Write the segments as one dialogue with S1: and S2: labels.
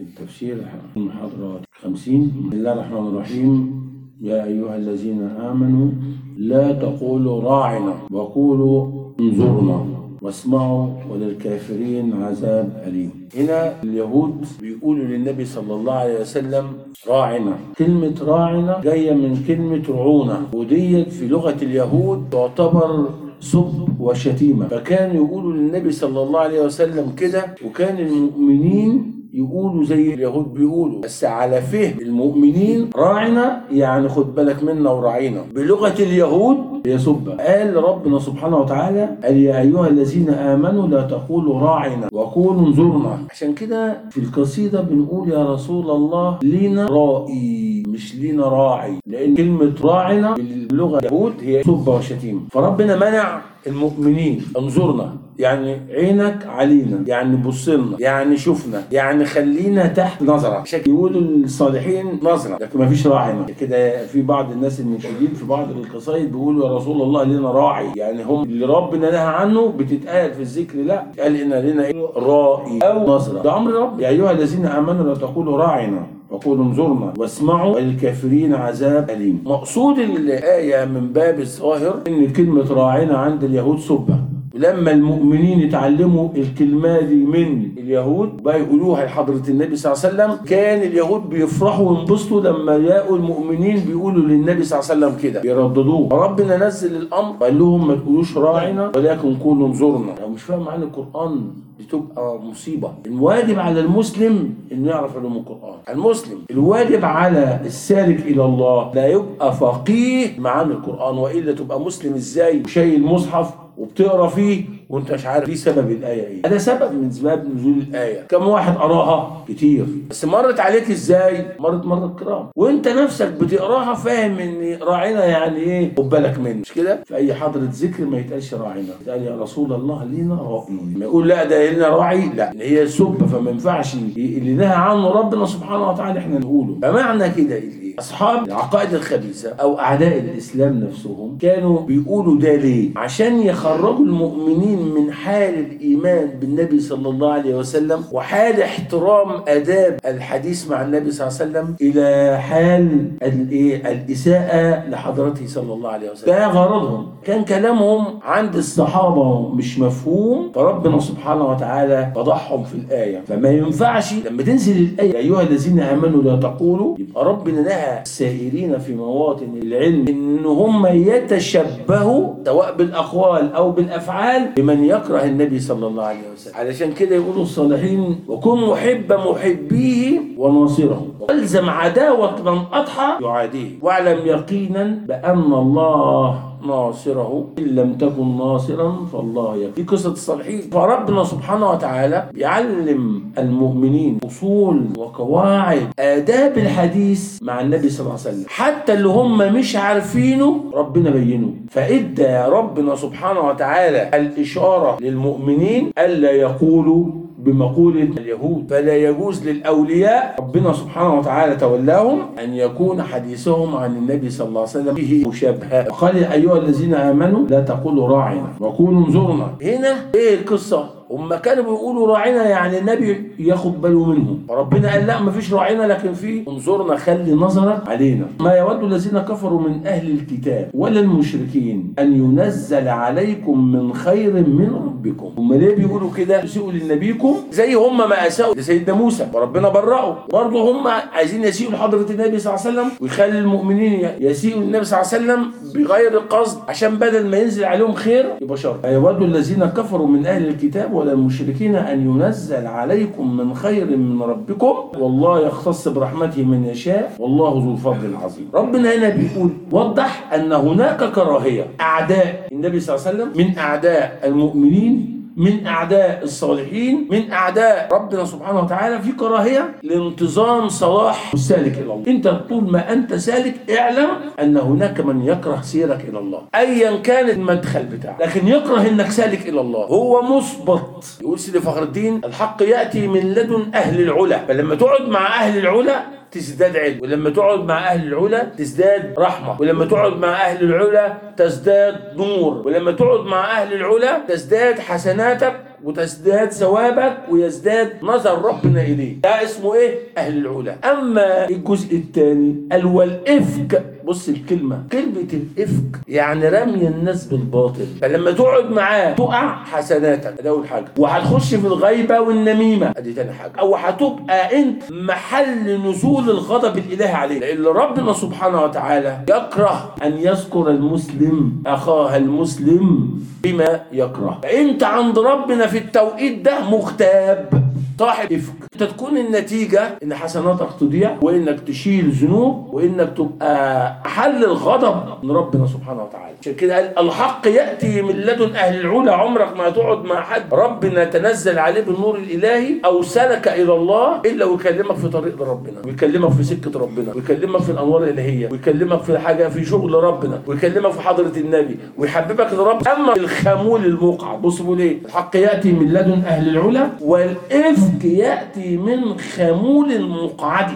S1: التفسير المحاضرة 50. بسم الله الرحمن الرحيم. يا أيها الذين آمنوا لا تقولوا راعنا وقولوا انظرنا واسمعوا وللكافرين عذاب أليم. هنا اليهود بيقولوا للنبي صلى الله عليه وسلم راعنا. كلمة راعنا جاية من كلمة رعونة، وديت في لغة اليهود تعتبر سب وشتيمة، فكانوا يقولوا للنبي صلى الله عليه وسلم كده، وكان المؤمنين يقولوا زي اليهود بيقولوا، بس على فهم المؤمنين راعنا يعني خد بالك منا وراعينا. بلغة اليهود هي سبة. قال ربنا سبحانه وتعالى قال يا أيها الذين آمنوا لا تقولوا راعنا وقولوا انظرنا. عشان كده في القصيدة بنقول يا رسول الله لينا رائي مش لينا راعي، لأن كلمة راعنا باللغة اليهود هي سبة وشتيمة. فربنا منع المؤمنين انظرنا يعني عينك علينا، يعني بصلنا، يعني شوفنا، يعني خلينا تحت نظرك. عشان يقولوا الصالحين نظرة لكن ما فيش راعنا. كده في بعض الناس المنشدين في بعض القصايد بيقولوا يا رسول الله لنا راعي، يعني هم اللي ربنا نهى عنه بتتقال في الذكر، لا قال ان لنا رائي او نظرة. ده امر رب. يا ايها الذين امنوا لا تقولوا راعنا وقولوا انظرنا واسمعوا وللكافرين عذاب أليم. مقصود الآية من باب الظاهر ان كلمة راعنا عند اليهود سبة، ولما المؤمنين يتعلموا الكلمة دي من اليهود بقى يقولوها لحضرة النبي صلى الله عليه وسلم، كان اليهود بيفرحوا وينبسطوا لما يلاقوا المؤمنين بيقولوا للنبي صلى الله عليه وسلم كده بيرددوه. فربنا نزل الأمر قال لهم ما تقولوش راعنا ولكن قولوا انظرنا. لو مش فاهم معنى القرآن بتبقى مصيبة. الواجب على المسلم انه يعرف علوم القرآن. المسلم الواجب على السالك الى الله لا يبقى فقيه معاني القرآن، والا تبقى مسلم ازاي وشايل المصحف وبتقرا فيه وانت مش عارف ايه سبب الايه ايه. هذا سبب من اسباب نزول الايه. كم واحد قراها؟ كتير. بس مرت عليك ازاي؟ مرت كرام، وانت نفسك بتقراها فاهم ان راعينا يعني ايه، خد بالك منه. مش كده؟ في اي حضره ذكر ما يتقالش راعينا، يتقال يا رسول الله لينا راعي. ما يقول لا ده لنا راعي، لا هي سبه، فما ينفعش اللي نهى عنه ربنا سبحانه وتعالى احنا نقوله. فمعنى كده اصحاب العقائد الخبيثه او اعداء الاسلام نفسهم كانوا بيقولوا ده ليه؟ عشان يخرجوا المؤمنين من حال الايمان بالنبي صلى الله عليه وسلم وحال احترام اداب الحديث مع النبي صلى الله عليه وسلم الى حال الاساءه لحضرته صلى الله عليه وسلم. ده غرضهم. كان كلامهم عند الصحابه مش مفهوم، فربنا سبحانه وتعالى فضحهم في الايه. فما ينفعش لما تنزل الايه يا ايها الذين امنوا لا تقولوا، يبقى ربنا نهى السائرين في مواطن العلم ان هم يتشبهوا سواء بالاقوال او بالافعال بمن يكره النبي صلى الله عليه وسلم. علشان كده يقولوا الصالحين وكن محب محبيه وناصره والزم عداوه من اضحى يعاديه واعلم يقينا بان الله ناصره إن لم تكن ناصرا فالله يكفي. دي قصة الصالحين. فربنا سبحانه وتعالى يعلم المؤمنين أصول وقواعد آداب الحديث مع النبي صلى الله عليه وسلم، حتى اللي هم مش عارفينه ربنا بينه. فإدى ربنا سبحانه وتعالى الإشارة للمؤمنين ألا يقولوا بمقولة اليهود. فلا يجوز للأولياء ربنا سبحانه وتعالى تولاهم أن يكون حديثهم عن النبي صلى الله عليه وسلم به مشابهة. قال يا أيها الذين آمنوا لا تقولوا راعنا وقولوا انظرنا. هنا إيه القصة؟ هم كانوا بيقولوا راعنا يعني النبي ياخد باله منهم، فربنا قال لا مفيش راعنا لكن في انظرنا، خلي نظرك علينا. ما يود الذين كفروا من أهل الكتاب ولا المشركين أن ينزل عليكم من خير من ربكم. هم ليه بيقولوا كده؟ يسيئوا لنبيكم زي هم ما أساءوا لسيدنا موسى وربنا برأوا. برضه هم عايزين يسيئوا لحضرة النبي صلى الله عليه وسلم ويخلي المؤمنين يسيئوا للنبي صلى الله عليه وسلم بغير القصد عشان بدل ما ينزل عليهم خير يبقى شر. ما يود الذين كفروا من أهل الكتاب ولا المشركين أن ينزل عليكم من خير من ربكم والله يختص برحمته من يشاء والله ذو الفضل العظيم. ربنا هنا بيقول وضح أن هناك كراهية. أعداء النبي صلى الله عليه وسلم من أعداء المؤمنين من أعداء الصالحين من أعداء ربنا سبحانه وتعالى في كراهية لانتظام صلاح السالك إلى الله. أنت طول ما أنت سالك اعلم أن هناك من يكره سيرك إلى الله أيا كان المدخل بتاعه، لكن يكره أنك سالك إلى الله هو مثبت. يقول سيدي فخر الدين الحق يأتي من لدن أهل العلا، فلما تقعد مع أهل العلا تزداد علم، ولما تقعد مع أهل العلا تزداد رحمة، ولما تقعد مع أهل العلا تزداد نور، ولما تقعد مع أهل العلا تزداد حسناتك وتزداد ثوابك ويزداد نظر ربنا إليه. ده اسمه إيه؟ أهل العلا. أما الجزء الثاني والإفك، بص الكلمة، كلمة الإفك يعني رمي الناس بالباطل، فلما تقعد معاه تقع حسناتك، ده أول حاجة، وهتخش في الغيبة والنميمة، ادي تاني حاجة، أو هتبقى أنت محل نزول الغضب الإلهي عليه، لأن ربنا سبحانه وتعالى يكره أن يذكر المسلم أخاه المسلم بما يكره، فأنت عند ربنا في التوقيت ده مغتاب صاحب إفك. انت تكون النتيجة ان حسناتك تضيع، وانك تشيل ذنوب، وانك تبقى حل الغضب من ربنا سبحانه وتعالى. عشان كده قال الحق يأتي من لدن اهل العلا. عمرك ما تقعد مع حد ربنا تنزل عليه بالنور الالهي او سلك الى الله الا ويكلمك في طريق ربنا، ويكلمك في سكة ربنا، ويكلمك في الانوار الالهية، ويكلمك في حاجة في شغل ربنا، ويكلمك في حضرة النبي، ويحببك لرب. اما الخمول الموقع، بص بيقول ايه؟ الحق يأتي من لدن اهل العلا والإفك يأتي من خمول المقعد،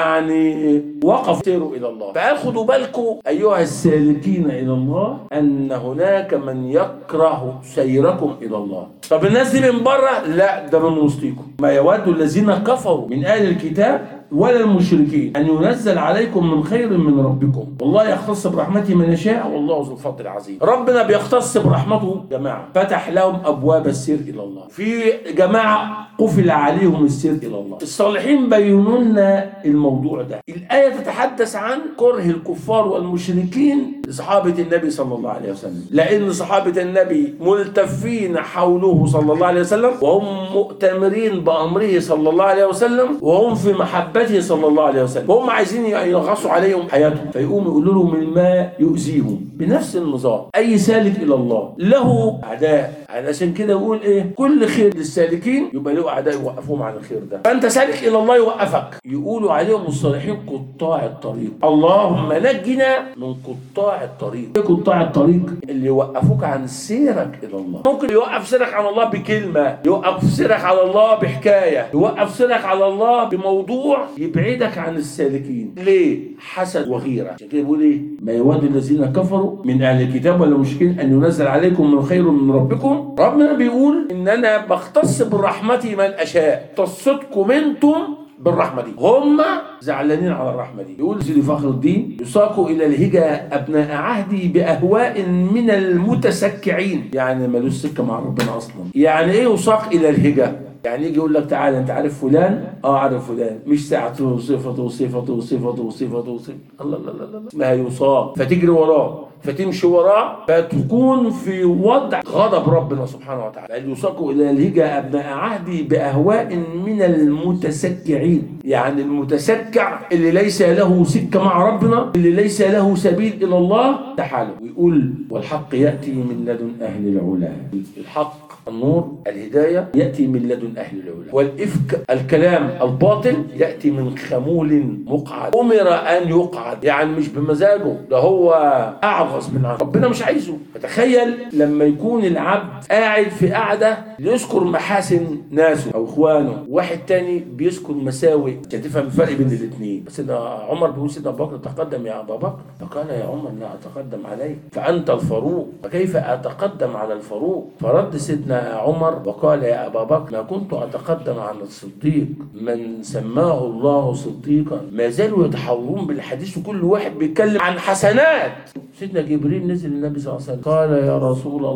S1: يعني وقف سيروا إلى الله. فأخذوا بالكم أيها السالكين إلى الله أن هناك من يكره سيركم إلى الله. طب الناس دي من بره؟ لا، ده من وسطكم. ما يود الذين كفروا من أهل الكتاب ولا المشركين أن ينزل عليكم من خير من ربكم، والله يختص برحمته من يشاء والله ذو الفضل العظيم. ربنا بيختص برحمته جماعة، فتح لهم أبواب السير إلى الله، في جماعة قفل عليهم السير إلى الله. الصالحين بينوا لنا الموضوع ده. الآية تتحدث عن كره الكفار والمشركين لصحابة النبي صلى الله عليه وسلم، لأن صحابة النبي ملتفين حوله صلى الله عليه وسلم، وهم مؤتمرين بأمره صلى الله عليه وسلم، وهم في محبته صلى الله عليه وسلم، وهم عايزين ينغصوا عليهم حياتهم، فيقوم يقولوا لهم ما يؤذيهم. بنفس النظام أي سالك إلى الله له أعداء، علشان كده يقول إيه؟ كل خير للسالكين يبقى له أعداء يوقفوهم عن الخير ده. فأنت سالك إلى الله يوقفك. يقولوا عليهم الصالحين قطاع الطريق. اللهم نجنا من قطاع الطريق. إيه قطاع الطريق؟ اللي يوقفوك عن سيرك إلى الله. ممكن يوقف سيرك على الله بكلمة، يوقف سيرك على الله بحكاية، يوقف سيرك على الله بموضوع يبعدك عن السالكين. ليه؟ حسد وغيرة. عشان كده بيقول إيه؟ ما يود الذين كفروا من أهل الكتاب ولا مشركين أن ينزل عليكم من خير من ربكم. ربنا بيقول إن أنا بختص برحمتي من أشاء. تصدكم أنتم بالرحمة دي، هم زعلانين على الرحمة دي. يقول سيدي فخر الدين يساقوا إلى الهجة أبناء عهدي بأهواء من المتسكعين، يعني ملوش سكة مع ربنا أصلا. يعني إيه يساق إلى الهجة؟ يعني يجي يقول لك تعالى انت عارف فلان؟ عارف فلان، مش ساعته وصفته وصفته وصفته وصفته وصفته، الله الله الله الله، ما هيصاب، فتجري وراه، فتمشي وراه، فتكون في وضع غضب ربنا سبحانه وتعالى. قال يساقوا الى الهجة ابناء عهدي باهواء من المتسكعين، يعني المتسكع اللي ليس له سكة مع ربنا، اللي ليس له سبيل الى الله، تعالى. ويقول والحق يأتي من لدن اهل العلا. الحق النور الهداية يأتي من لدن أهل العلا، والإفك الكلام الباطل يأتي من خمول مقعد. أمر أن يقعد، يعني مش بمزاجه، ده هو أعغص من عنه، ربنا مش عايزه. فتخيل لما يكون العبد قاعد في قعدة يذكر محاسن ناسه أو إخوانه، واحد تاني بيذكر مساوئ، عشان تفهم الفرق بين الاثنين. بس عمر بيقول سيدنا أبو بكر تقدم يا أبا بكر، فقال يا عمر لا أتقدم عليك فأنت الفاروق، فكيف أتقدم على الفاروق؟ فرد سيدنا عمر وقال يا أبا بكر ما كنت أتقدم على الصديق من سماه الله صديقا. ما زالوا يتحورون بالحديث وكل واحد بيتكلم عن حسنات. سيدنا جبريل نزل للنبي صلى الله عليه وسلم قال يا رسول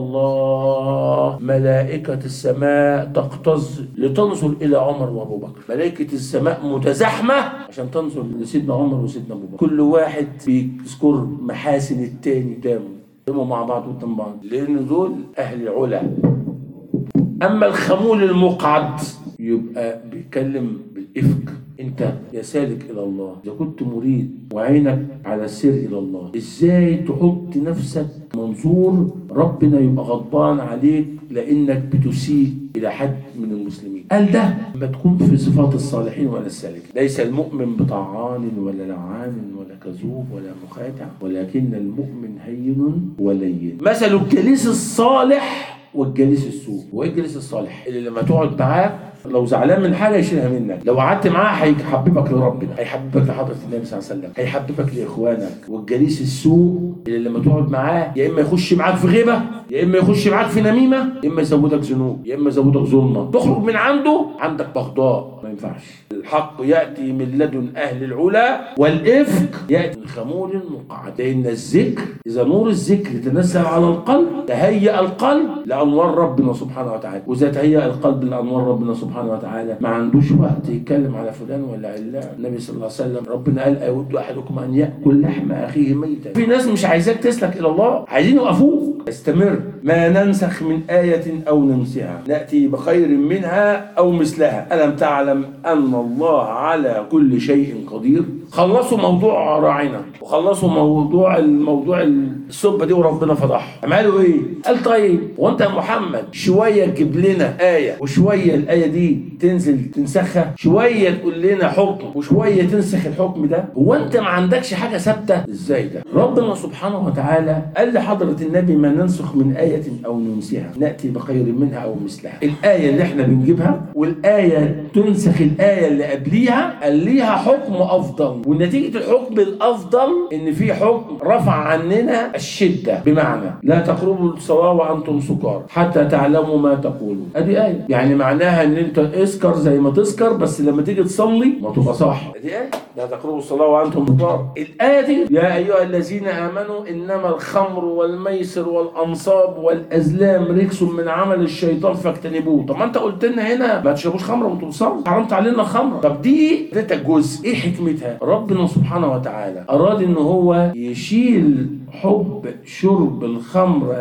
S1: الله ملائكة السماء تقتز لتنظر إلى عمر وأبو بكر، ملائكة السماء متزاحمة عشان تنظر لسيدنا عمر وسيدنا أبو بكر، كل واحد بيذكر محاسن التاني قدامه مع بعض قدام بعض، لأن دول أهل العلا. أما الخمول المقعد يبقى بيتكلم بالإفك. أنت يا سالك إلى الله إذا كنت مريد وعينك على السير إلى الله، إزاي تحط نفسك منظور ربنا يبقى غضبان عليك لأنك بتسيء إلى حد من المسلمين؟ قال ده ما تكون في صفات الصالحين ولا السالكين. ليس المؤمن بطعان ولا لعان ولا كذوب ولا مخادع، ولكن المؤمن هين ولين. مثل الجليس الصالح والجليس السوء. وايه الجليس الصالح؟ اللي لما تقعد معاه لو زعلان من حاجه يشيلها منك، لو قعدت معاه هيحببك لربنا، هيحببك لحضره النبي صلى الله عليه وسلم، هيحببك لاخوانك. والجليس السوء اللي لما تقعد معاه يا اما يخش معاك في غيبه، يا اما يخش معاك في نميمه، يا اما يزودك ذنوب، يا اما يزودك ظلمه، تخرج من عنده عندك بغضاء. ما ينفعش. الحق ياتي من لدن اهل العلا، والافك ياتي من خمول مقعد. لان الذكر اذا نور الذكر تنزل على القلب تهيأ القلب لانوار ربنا سبحانه وتعالى، واذا تهيأ القلب لانوار ربنا سبحانه وتعالى ما عندوش وقت يتكلم على فلان ولا علان. النبي صلى الله عليه وسلم ربنا قال ايود احدكم ان ياكل لحم اخيه ميتا. في ناس مش عايزاك تسلك الى الله، عايزين يوقفوك. استمر. ما ننسخ من آية أو ننسها نأتي بخير منها أو مثلها ألم تعلم أن الله على كل شيء قدير. خلصوا موضوع راعنا وخلصوا موضوع السبة دي وربنا فضحها. عملوا ايه؟ قال طيب وانت يا محمد شوية تجيب لنا آية وشوية الآية دي تنزل تنسخها، شوية تقول لنا حكم وشوية تنسخ الحكم ده، هو انت ما عندكش حاجة ثابتة؟ ازاي ده؟ ربنا سبحانه وتعالى قال لحضرة النبي ما ننسخ من آية أو ننسها نأتي بخير منها أو مثلها. الآية اللي احنا بنجيبها والآية تنسخ الآية اللي قبليها قال ليها حكم أفضل، ونتيجة الحكم الأفضل إن في حكم رفع عننا الشدة، بمعنى لا تقربوا الصلاة وأنتم سكارى حتى تعلموا ما تقولون. أدي آية يعني معناها إن أنت اسكر زي ما تسكر، بس لما تيجي تصلي ما تبقى صح. أدي آية لا تقربوا الصلاة وأنتم سكارى. الآية دي يا أيها الذين آمنوا إنما الخمر والميسر والأنصاب والأزلام رجس من عمل الشيطان فاجتنبوه. طب ما أنت قلت لنا هنا ما تشربوش خمر وأنتم بتصلوا، حرمت علينا خمر. طب دي ده جزء إيه حكمتها؟ ربنا سبحانه وتعالى أراد إن هو يشيل حب شرب الخمر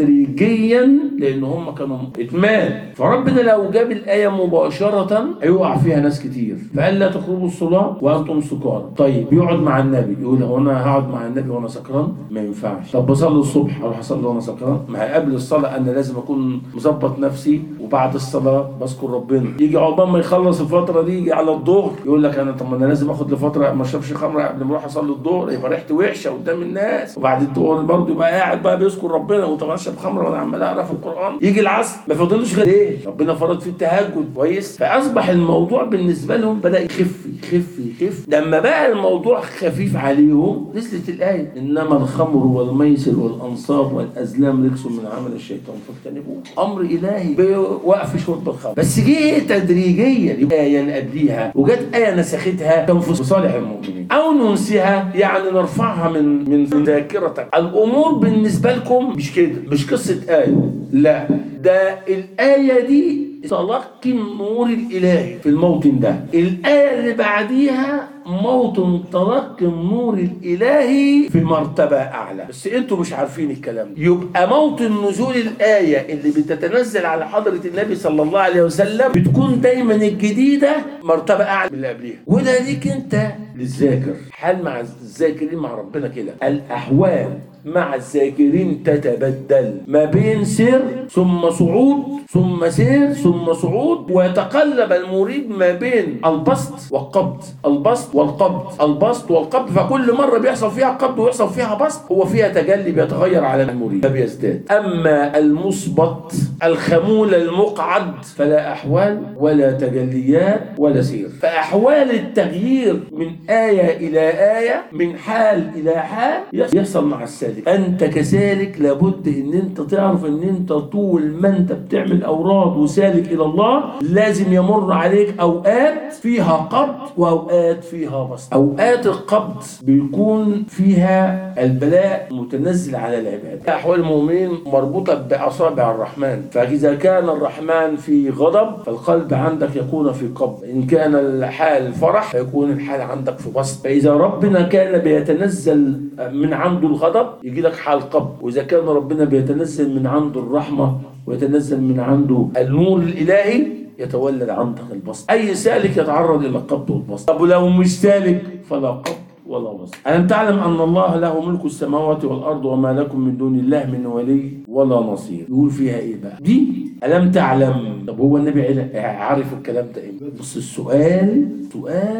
S1: تدريجيا لأن هم كانوا إدمان، فربنا لو جاب الآية مباشرة هيوقع فيها ناس كتير، فقال لا تقربوا الصلاة وأنتم سكارى. طيب يقعد مع النبي يقول هو أنا هقعد مع النبي وأنا سكران؟ ما ينفعش. طب بصلي الصبح أروح أصلي وأنا سكران؟ ما هي قبل الصلاة أنا لازم أكون مظبط نفسي، وبعد الصلاة بذكر ربنا. يجي عقبال ما يخلص الفترة دي يجي على الظهر يقول لك أنا طب ما أنا لازم آخد لفترة ما أشربش خمر قبل ما أروح أصلي الظهر، يبقى ريحتي وحشة قدام الناس، وبعد الظهر برضه يبقى قاعد بقى بيذكر ربنا وتشرب خمر وانا عمال اقرا في القران. يجي العصر ما فضلش غير ايه؟ ربنا فرض في التهجد كويس، فاصبح الموضوع بالنسبه لهم بدا يخف يخف يخف. لما بقى الموضوع خفيف عليهم نزلت الايه انما الخمر والميسر والانصاب والازلام رجس من عمل الشيطان فاجتنبوه. امر الهي بوقف شرب الخمر، بس جه تدريجيا. يبقى ايه قبليها وجت ايه نسختها كان في صالح المؤمنين، او ننسيها يعني نرفعها من ذاكرتك. الامور بالنسبه لكم مش كده، مش قصه ايه، لا ده الايه دي تلقي النور الالهي في الموطن ده. الايه اللي بعديها موطن تلقي النور الالهي في مرتبه اعلى، بس انتوا مش عارفين الكلام ده. يبقى موطن نزول الايه اللي بتتنزل على حضره النبي صلى الله عليه وسلم بتكون دايما الجديده مرتبه اعلى من اللي قبليها. وده ليك انت للذاكر. حال مع الذاكرين مع ربنا كده، الاحوال مع الذاكرين تتبدل ما بين سير ثم صعود ثم سير ثم صعود، ويتقلب المريد ما بين البسط والقبض، البسط والقبض، البسط والقبض. فكل مرة بيحصل فيها قبض ويحصل فيها بسط هو فيها تجلي بيتغير على المريد فبيزداد. أما المثبت الخمول المقعد فلا أحوال ولا تجليات ولا سير. فأحوال التغيير من آية إلى آية من حال إلى حال يحصل مع السالك. أنت كسالك لابد إن أنت تعرف إن أنت طول ما أنت بتعمل أوراد وسالك إلى الله لازم يمر عليك أوقات فيها قبض وأوقات فيها بسط. أوقات القبض بيكون فيها البلاء متنزل على العباد. أحوال المؤمنين مربوطة بأصابع الرحمن، فإذا كان الرحمن في غضب فالقلب عندك يكون في قبض، إن كان الحال فرح فيكون الحال عندك في بسط. فإذا ربنا كان بيتنزل من عنده الغضب يجي لك حال قبض، وإذا كان ربنا بيتنزل من عنده الرحمة ويتنزل من عنده النور الإلهي يتولد عندك البسط. أي سالك يتعرض إلى القبض والبسط. طب ولو مش سالك فلا قبض ولا بسط. ألم تعلم أن الله له ملك السماوات والأرض وما لكم من دون الله من ولي ولا نصير. يقول فيها إيه بقى دي؟ ألم تعلم. طب هو النبي عارف الكلام ده إيه؟ بص السؤال سؤال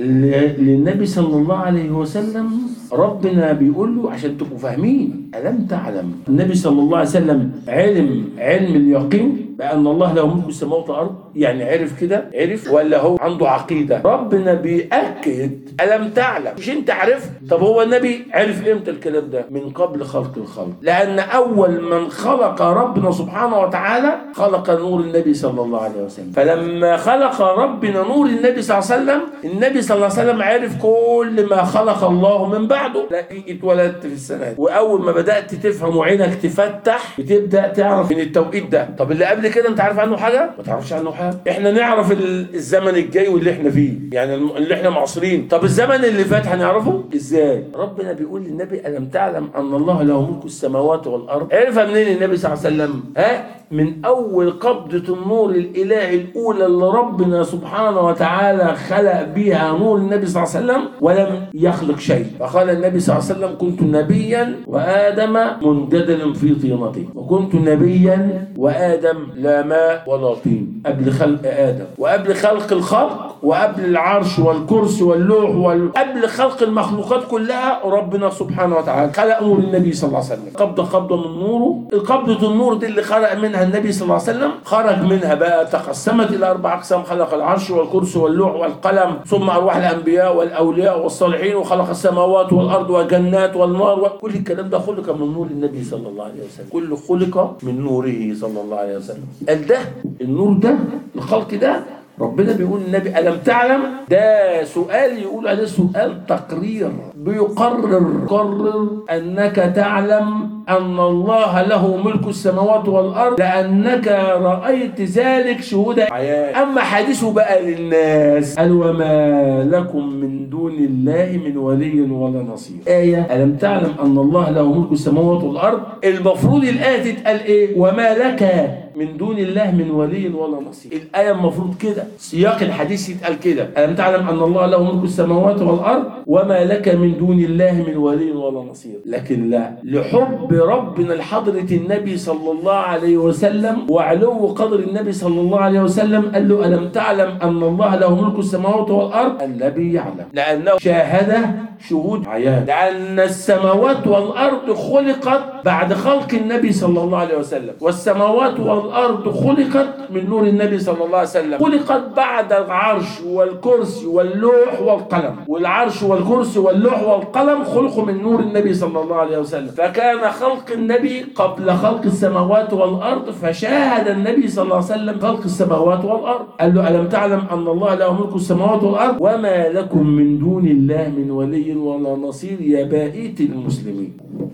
S1: للنبي صلى الله عليه وسلم ربنا بيقول له عشان تبقوا فاهمين ألم تعلم. النبي صلى الله عليه وسلم علم اليقين بأن الله له ملك السماوات والأرض، يعني عرف كده، عرف ولا هو عنده عقيدة؟ ربنا بيأكد ألم تعلم، مش انت عرفت. طب هو النبي عرف امتى الكلام ده؟ من قبل خلق الخلق، لأن أول من خلق ربنا سبحانه وتعالى خلق نور النبي صلى الله عليه وسلم. فلما خلق ربنا نور النبي صلى الله عليه وسلم، النبي صلى الله عليه وسلم عرف كل ما خلق الله من بعده. لا اتولدت في السنة دي، وأول ما بدأت تفهم وعينك تفتح بتبدأ تعرف من التوقيت ده. طب اللي قبل كده انت عارف عنه حاجة؟ ما تعرفش عنه حاجة. احنا نعرف الزمن الجاي واللي احنا فيه، يعني اللي احنا معاصرين. طب الزمن اللي فات هنعرفه ازاي؟ ربنا بيقول للنبي ألم تعلم أن الله له ملك السماوات والأرض. عرفها منين النبي صلى الله عليه وسلم؟ من أول قبضة النور الإلهي الأولى اللي ربنا سبحانه وتعالى خلق بها نور النبي صلى الله عليه وسلم ولم يخلق شيء. فقال النبي صلى الله عليه وسلم كنت نبيا وآدم منجدل في طينته، وكنت نبيا وآدم لا ماء ولا طين، قبل خلق آدم وقبل خلق الخلق وقبل العرش والكرسي واللوح قبل خلق المخلوقات كلها ربنا سبحانه وتعالى خلق نور النبي صلى الله عليه وسلم. قبضة من نوره، القبضة النور دي اللي خلق منها النبي صلى الله عليه وسلم، خرج منها بقى تقسمت إلى 4 أقسام: خلق العرش والكرسي واللوح والقلم، ثم أرواح الأنبياء والأولياء والصالحين، وخلق السماوات والأرض والجنات والنار، وكل الكلام ده خلق من نور النبي صلى الله عليه وسلم، كله خلق من نوره صلى الله عليه وسلم. قال ده النور ده الخلق ده ربنا بيقول للنبي ألم تعلم. ده سؤال يقول عليه سؤال تقرير، بيقرر أنك تعلم أن الله له ملك السماوات والأرض لأنك رأيت ذلك شهود عيان. أما حديثه بقى للناس قال وما لكم من دون الله من ولي ولا نصير. آية ألم تعلم أن الله له ملك السماوات والأرض، المفروض الآية تتقال إيه؟ وما لك من دون الله من ولي ولا نصير. الآية المفروض كده، سياق الحديث يتقال كده: ألم تعلم أن الله له ملك السماوات والأرض وما لك من دون الله من ولي ولا نصير. لكن لا، لحب ربنا لحضرة النبي صلى الله عليه وسلم وعلو قدر النبي صلى الله عليه وسلم قال له ألم تعلم أن الله له ملك السماوات والأرض. النبي يعلم لأنه شاهد شهود عيان، لأن السماوات والأرض خلقت بعد خلق النبي صلى الله عليه وسلم، والسماوات والأرض خلقت من نور النبي صلى الله عليه وسلم، خلقت بعد العرش والكرسي واللوح والقلم، والعرش والكرسي واللوح والقلم خلقوا من نور النبي صلى الله عليه وسلم. فكان خلق النبي قبل خلق السماوات والأرض، فشاهد النبي صلى الله عليه وسلم خلق السماوات والأرض. قال له ألم تعلم أن الله له ملك السماوات والأرض وما لكم من دون الله من ولي ولا نصير يا بقية المسلمين.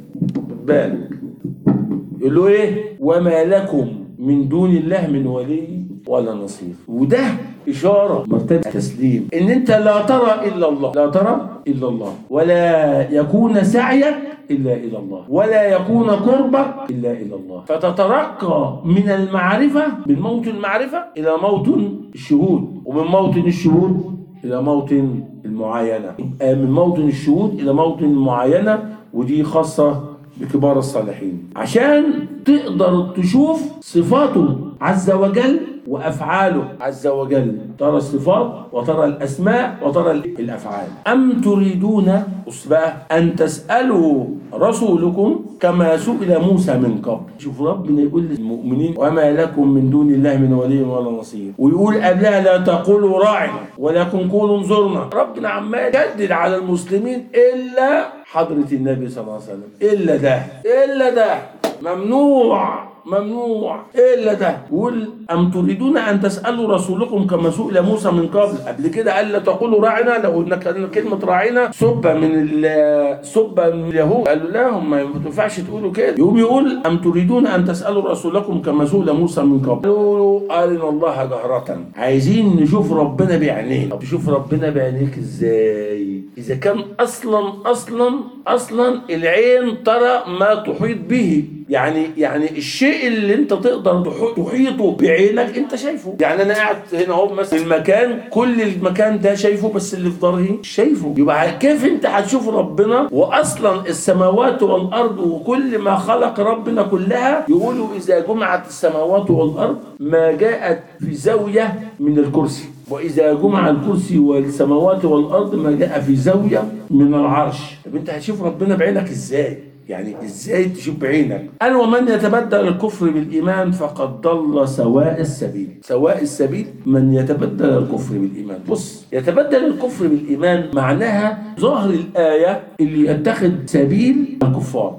S1: بالك يقول له إيه؟ وما لكم من دون الله من ولي ولا نصير. وده إشارة مرتبة تسليم، إن أنت لا ترى إلا الله، لا ترى إلا الله، ولا يكون سعيك إلا إلى الله، ولا يكون قربك إلا إلى الله. فتترقى من المعرفة، من موطن المعرفة إلى موطن الشهود، ومن موطن الشهود إلى موطن المعاينة، من موطن الشهود إلى موطن المعاينة. ودي خاصة بكبار الصالحين عشان تقدر تشوف صفاته عز وجل وأفعاله عز وجل، ترى الصفات وترى الأسماء وترى الأفعال. أم تريدون أسباب أن تسألوا رسولكم كما سئل موسى من قبل. شوف ربنا يقول للمؤمنين وما لكم من دون الله من ولي ولا نصير، ويقول قبلها لا تقولوا راعنا ولكن قولوا انظرنا. ربنا عمال يجدد على المسلمين إلا حضرة النبي صلى الله عليه وسلم، إلا ده ممنوع إلا ده. يقول أم تريدون أن تسألوا رسولكم كما سئل موسى من قبل كده قال لا تقولوا راعنا، لو إن كلمة راعنا سبة من اليهود، قالوا لا هم ما ينفعش تقولوا كده. يقول أم تريدون أن تسألوا رسولكم كما سئل موسى من قبل. قالوا أرنا الله جهرة، عايزين نشوف ربنا بعينينا. طب تشوف ربنا بعينيك إزاي؟ إذا كان أصلا العين ترى ما تحيط به، يعني الشيء اللي انت تقدر تحيطه بعينك انت شايفه. يعني انا قاعد هنا اهو مثلا المكان، كل المكان ده شايفه، بس اللي في ظهري شايفه. يبقى كيف انت هتشوف ربنا واصلا السماوات والارض وكل ما خلق ربنا كلها؟ يقولوا اذا جمعت السماوات والارض ما جاءت في زاويه من الكرسي، وإذا جمع الكرسي والسماوات والأرض ما جاء في زاوية من العرش. طب أنت هتشوف ربنا بعينك إزاي؟ يعني ازاي تشوف بعينك؟ قال ومن يتبدل الكفر بالإيمان فقد ضل سواء السبيل. سواء السبيل من يتبدل الكفر بالإيمان. بص، يتبدل الكفر بالإيمان معناها ظاهر الآية اللي يتخذ سبيل الكفار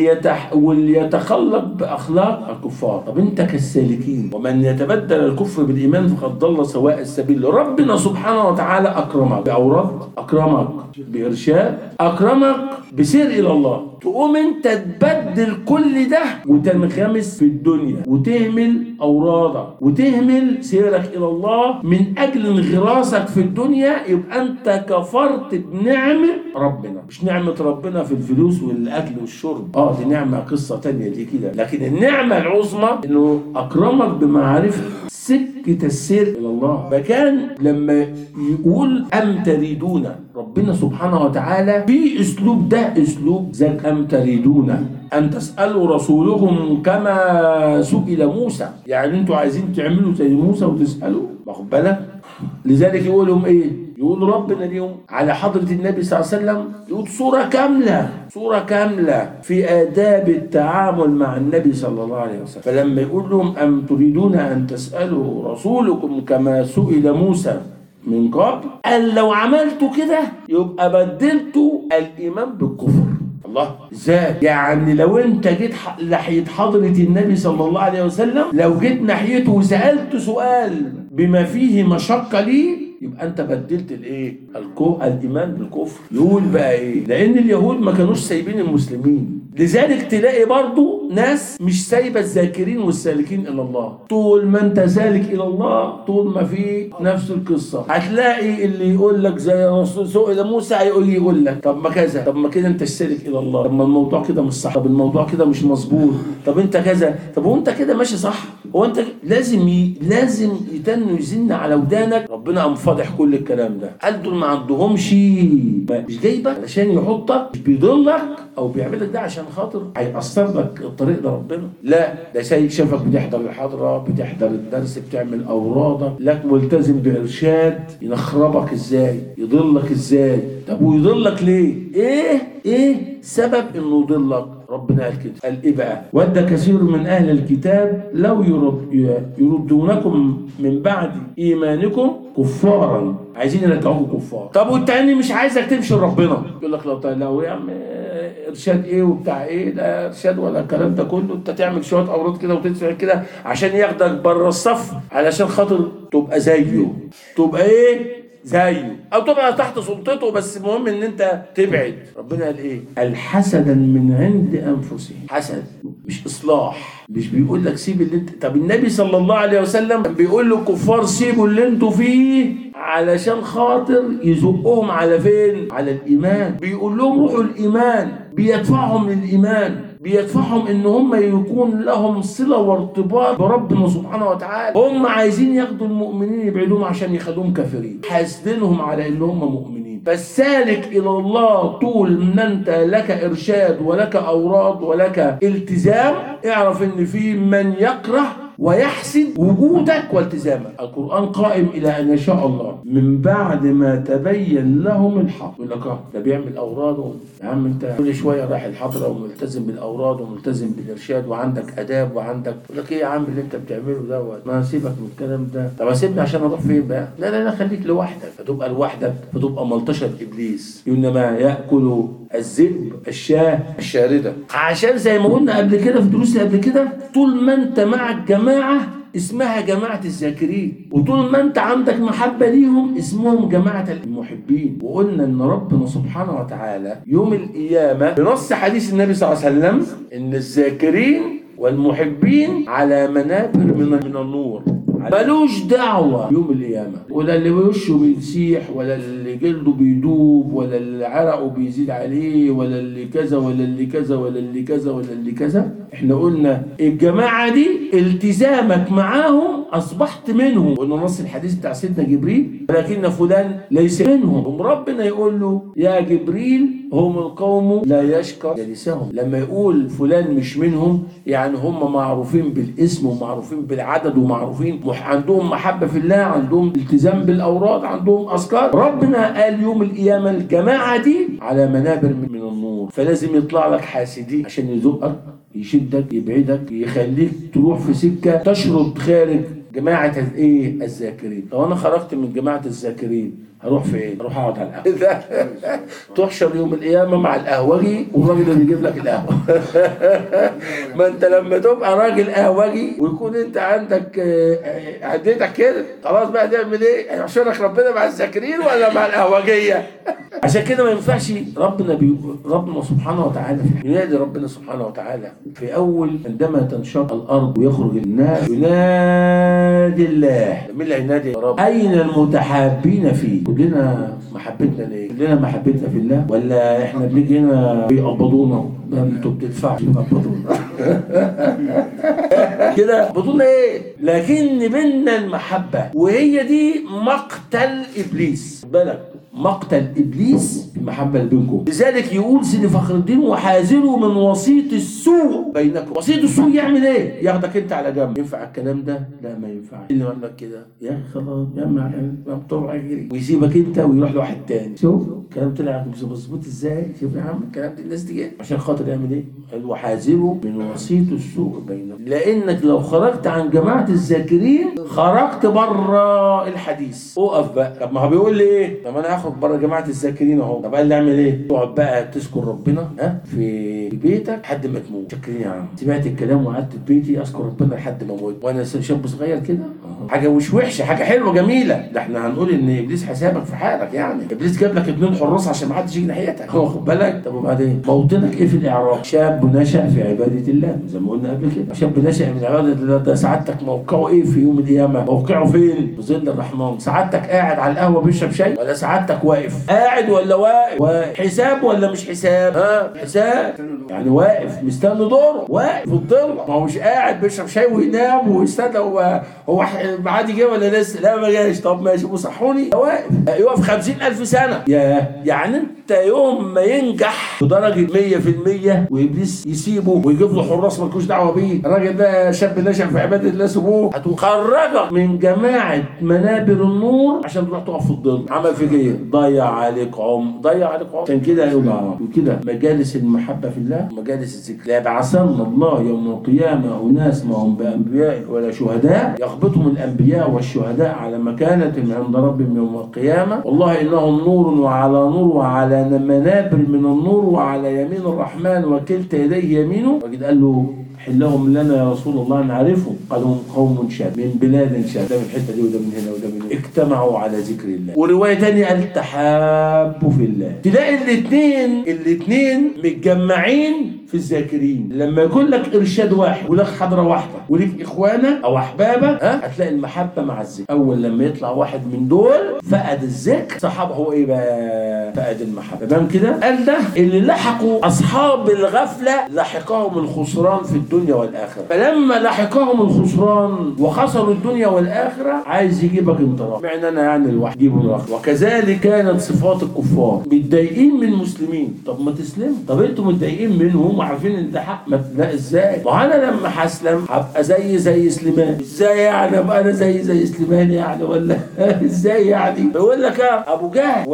S1: واللي يتخلق بأخلاق الكفار. طب انت كالسالكين ومن يتبدل الكفر بالإيمان فقد ضل سواء السبيل. ربنا سبحانه وتعالى أكرمك بأوراد، أكرمك بإرشاد، أكرمك بسير إلى الله، تقوم انت تبدل كل ده وتنغمس في الدنيا وتهمل أورادك وتهمل سيرك إلى الله من أجل انغراسك في الدنيا. يبقى انت كفرت بنعمة ربنا. مش نعمة ربنا في الفلوس والأكل والشرب، دي نعمة قصة تانية دي كده، لكن النعمة العظمى انه أكرمك بمعرفة سكة السير إلى الله. فكان لما يقول أم تريدون، ربنا سبحانه وتعالى في أسلوب، ده أسلوب ذاك، أم تريدون أن تسألوا رسولكم كما سئل موسى. يعني أنتوا عايزين تعملوا زي موسى وتسألوا، واخد بالك؟ لذلك يقول لهم إيه؟ يقول ربنا اليوم على حضرة النبي صلى الله عليه وسلم، يقول صورة كاملة في آداب التعامل مع النبي صلى الله عليه وسلم. فلما يقول لهم أم تريدون أن تسألوا رسولكم كما سئل موسى من قبل، قال لو عملتوا كده يبقى بدلتوا الإيمان بالكفر. الله، ازاي؟ يعني لو انت جيت ناحية حضرة النبي صلى الله عليه وسلم، لو جيت ناحيته وسألت سؤال بما فيه مشقة ليه، يبقى انت بدلت الايه؟ الايمان بالكفر. يقول بقى ايه؟ لان اليهود ما كانوش سايبين المسلمين، لذلك تلاقي برضو ناس مش سايبه الذاكرين والسالكين الى الله. طول ما انت سالك الى الله، طول ما في نفس القصه، هتلاقي اللي يقول لك زي الرسول سئل موسى يقول لك طب ما كذا، طب ما كده انت سالك الى الله، طب ما الموضوع كده مش صح، طب الموضوع كده مش مظبوط، طب انت كذا، طب وانت كده ماشي صح، هو انت لازم يتنوا يزن على ودانك. ربنا قام فاضح كل الكلام ده، قال دول ما عندهمش، مش جايبك علشان يحطك، مش بيضلك او بيعملك ده عشان خاطر هيأثر لك الطريق ده ربنا، لا، ده شافك بتحضر الحضره، بتحضر الدرس، بتعمل اورادك، لك ملتزم بارشاد، ينخربك ازاي؟ يضلك ازاي؟ طب ويضلك ليه؟ ايه سبب انه يضلك؟ ربنا قال كده، قال ايه بقى؟ ود كثير من اهل الكتاب لو يردونكم من بعد ايمانكم كفارا، عايزين يرجعوكم كفار. طب والتاني مش عايزك تمشي لربنا، يقول لك لو يا عم ارشاد ايه وبتاع ايه، ده ارشاد ولا الكلام ده كله، انت تعمل شويه اوراد كده وتدفع كده عشان ياخدك بره الصف، علشان خاطر تبقى زيه، تبقى ايه؟ زيه، او تبقى تحت سلطته، بس المهم ان انت تبعد. ربنا قال ايه؟ قال حسدا من عند انفسهم. حسد مش اصلاح، مش بيقول لك سيب اللي انت. طب النبي صلى الله عليه وسلم بيقول للكفار سيبوا اللي انتوا فيه علشان خاطر يزقهم على فين؟ على الايمان. بيقول لهم روحوا الايمان، بيدفعهم للايمان، بيدفعهم ان هم يكون لهم صله وارتباط بربنا سبحانه وتعالى. هم عايزين ياخدوا المؤمنين يبعدوهم عشان يخلوهم كافرين، حاسدينهم على ان هم مؤمنين. فالسالك الى الله طول ما انت لك ارشاد ولك اوراد ولك التزام، اعرف ان في من يكره ويحسد وجودك والتزامك. القرآن قائم إلى أن يشاء الله من بعد ما تبين لهم الحق. يقول لك ده بيعمل أوراد، يا عم أنت كل شوية رايح الحضرة وملتزم بالأوراد وملتزم بالإرشاد وعندك آداب وعندك، يقول لك إيه يا عم اللي أنت بتعمله دوت؟ ما سيبك من الكلام ده. طب أسيبني عشان أروح فين بقى؟ لا خليك لوحدك، فتبقى لوحدك، فتبقى ملطشة إبليس. إنما يأكل الذئب الشاة الشاردة. عشان زي ما قلنا قبل كده في دروس قبل كده، طول ما أنت مع الجماعة اسمها جماعة الذاكرين، وطول ما انت عندك محبة ليهم اسمهم جماعة المحبين. وقلنا ان ربنا سبحانه وتعالى يوم القيامة بنص حديث النبي صلى الله عليه وسلم ان الذاكرين والمحبين على منابر من النور، ملوش دعوة يوم القيامة، ولا اللي وشه بيسيح ولا اللي اللي جلده بيدوب، ولا اللي عرقه بيزيد عليه، ولا اللي كذا ولا اللي كذا ولا اللي كذا ولا اللي كذا. احنا قلنا الجماعة دي التزامك معاهم أصبحت منهم، قلنا نص الحديث بتاع سيدنا جبريل ولكن فلان ليس منهم. ربنا يقول له يا جبريل هم القوم لا يشكر جليسهم. لما يقول فلان مش منهم يعني هم معروفين بالاسم ومعروفين بالعدد ومعروفين عندهم محبة في الله، عندهم التزام بالأوراد، عندهم أذكار. ربنا قال يوم القيامة الجماعة دي على منابر من النور، فلازم يطلع لك حاسدين عشان يزقك يشدك يبعدك يخليك تروح في سكة تشرد خارج جماعة الذاكرين. لو أنا خرجت من جماعة الذاكرين هروح فين؟ هروح اقعد على القهوه. تحشر يوم القيامه مع القهوجي والراجل اللي يجيب لك القهوه. ما انت لما تبقى راجل قهوجي ويكون انت عندك عدتك كده خلاص بقى تعمل ايه؟ هيحشرك ربنا مع الذاكرين ولا مع القهوجيه؟ عشان كده ما ينفعش. ربنا سبحانه وتعالى ينادي ربنا سبحانه وتعالى في اول عندما تنشق الارض ويخرج الناس ينادي الله. مين اللي هينادي يا رب؟ اين المتحابين فيه؟ كلنا محبتنا ليه؟ كلنا محبتنا في الله ولا احنا بنيجي هنا بيقبضونا؟ ده انتوا بتدفعوا بيقبضونا. كده بطولنا ايه؟ لكن بينا المحبه، وهي دي مقتل ابليس. بالك مقتل ابليس المحبه اللي بينكم. لذلك يقول سيدي فخر الدين وحاذروا من وسيط السوء بينكم. وسيط السوء يعمل ايه؟ ياخدك انت على جنب. ينفع الكلام ده؟ لا ما ينفعش. اللي يقول لك كده يا اخي خلاص جمع مقطوع اجري ويسيبك انت ويروح لواحد تاني. شوف الكلام طلع مظبوط ازاي؟ شوف يا عم الكلام ده الناس دي عشان خاطر يعمل ايه؟ قال وحاذروا من وسيط السوء بينكم، لانك لو خرجت عن جماعه الذاكرين خرجت بره الحديث. اقف بقى. طب ما هو بيقول لي ايه؟ طب انا هخرج بره جماعه الذاكرين اهو. طب قال لي اعمل ايه؟ تقعد بقى تذكر ربنا في بيتك لحد ما تموت. شكرين يا عم سمعت الكلام وقعدت في بيتي اذكر ربنا لحد ما اموت وانا شاب صغير كده. حاجه مش وحشه، حاجه حلوه جميله. ده احنا هنقول ان ابليس حسابك في حالك. يعني ابليس جاب لك 2 حراس عشان ما حدش يجي ناحيتك. واخد بالك؟ طب وبعدين موطنك ايه في الاعراض؟ شاب نشأ في عباده الله زي ما قلنا قبل كده. شاب نشأ من عباده الله ده سعادتك موقعه ايه في يوم القيامه؟ موقعه فين؟ في ظل الرحمن. سعادتك قاعد على القهوه بيشرب شاي ولا سعادتك واقف؟ قاعد ولا واقف؟ حساب ولا مش حساب؟ حساب. يعني واقف مستني دوره، واقف في الضلة. ما هو مش قاعد بيشرب شاي وينام ويستنى هو الميعاد جه ولا لسه؟ لا ما جاش. طب ماشي وصحوني. واقف يقف 50,000 سنة. يعني انت يوم ما ينجح بدرجة 100% وابليس يسيبه ويجيب له حراس مالكوش دعوة بيه، الراجل ده شاب نشأ في عبادة الله سيبوه، هتخرجك من جماعة منابر النور عشان تروح تقف في الظل. عمل فيك ايه؟ ضيع عليك عمر. عشان كده يقول وكده مجالس المحبة في الله ومجالس الذكر. لا يبعثن الله يوم القيامة أناس ما هم بأنبياء ولا شهداء يغبطهم الأنبياء والشهداء على مكانة عند ربهم يوم القيامة والله إنهم نور وعلى نور وعلى منابر من النور وعلى يمين الرحمن وكلتا يديه يمينه. وقد قال له حلهم لنا يا رسول الله نعرفهم. قالوا هم قوم شاد من بلاد شاد. ده من الحته دي وده من هنا وده من هنا. اجتمعوا على ذكر الله. وروايه ثانيه قال تحابوا في الله. تلاقي الاثنين متجمعين في الذاكرين. لما يكون لك ارشاد واحد ولك حضره واحده ولك اخوانه او احبابه هتلاقي المحبه مع الذكر. اول لما يطلع واحد من دول فقد الذكر صحابه هو ايه بقى؟ فقد المحبه. تمام كده؟ قال ده اللي لحقوا اصحاب الغفله لحقهم الخسران في الدنيا والاخره. فلما لحقهم الخسران وخسروا الدنيا والاخره عايز يجيبك انطلاق. معنى انا يعني الواحد يجيبه انطلاق. وكذلك كانت صفات الكفار متضايقين من المسلمين. طب ما تسلموا. طب انتوا متضايقين منهم وعارفين ان ده حق. ما لا ازاي؟ ما انا لما هسلم هبقى زي سليمان. ازاي يعني ابقى انا زي سليمان يعني ولا ازاي يعني؟ بيقول لك ابو جهل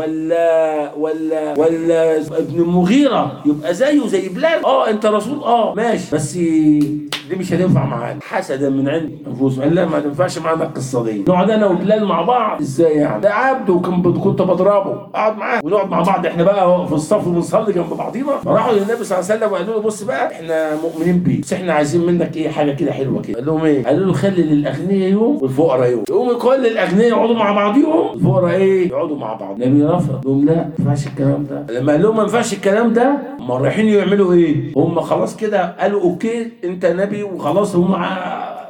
S1: ولا ابن المغيره يبقى زيه زي بلال. انت رسول ماشي بس دي مش هتنفع معانا حسدا من عند انفسهم. لا ما تنفعش معانا القصه دي. نقعد انا وبلال مع بعض ازاي يعني؟ ده عبد وكنت بضربه اقعد معاه ونقعد مع بعض احنا بقى في الصف بنصلي جنب بعضينا. فراحوا للنبي صلى الله عليه وسلم وقالوا له بص بقى احنا مؤمنين بيك بس احنا عايزين منك ايه حاجه كده حلوه كده. قال لهم ايه؟ قالوا له خلي للاغنياء يوم والفقراء يوم. يقوم كل الاغنياء يقعدوا مع بعضيهم الفقراء يقعدوا مع بعض. النبي رفض. لهم لا ما ينفعش الكلام ده. لما قال لهم ما ينفعش الكلام ده هم رايحين يعملوا ايه؟ هم خلاص كده قالوا اوكي انت نبي وخلاص هم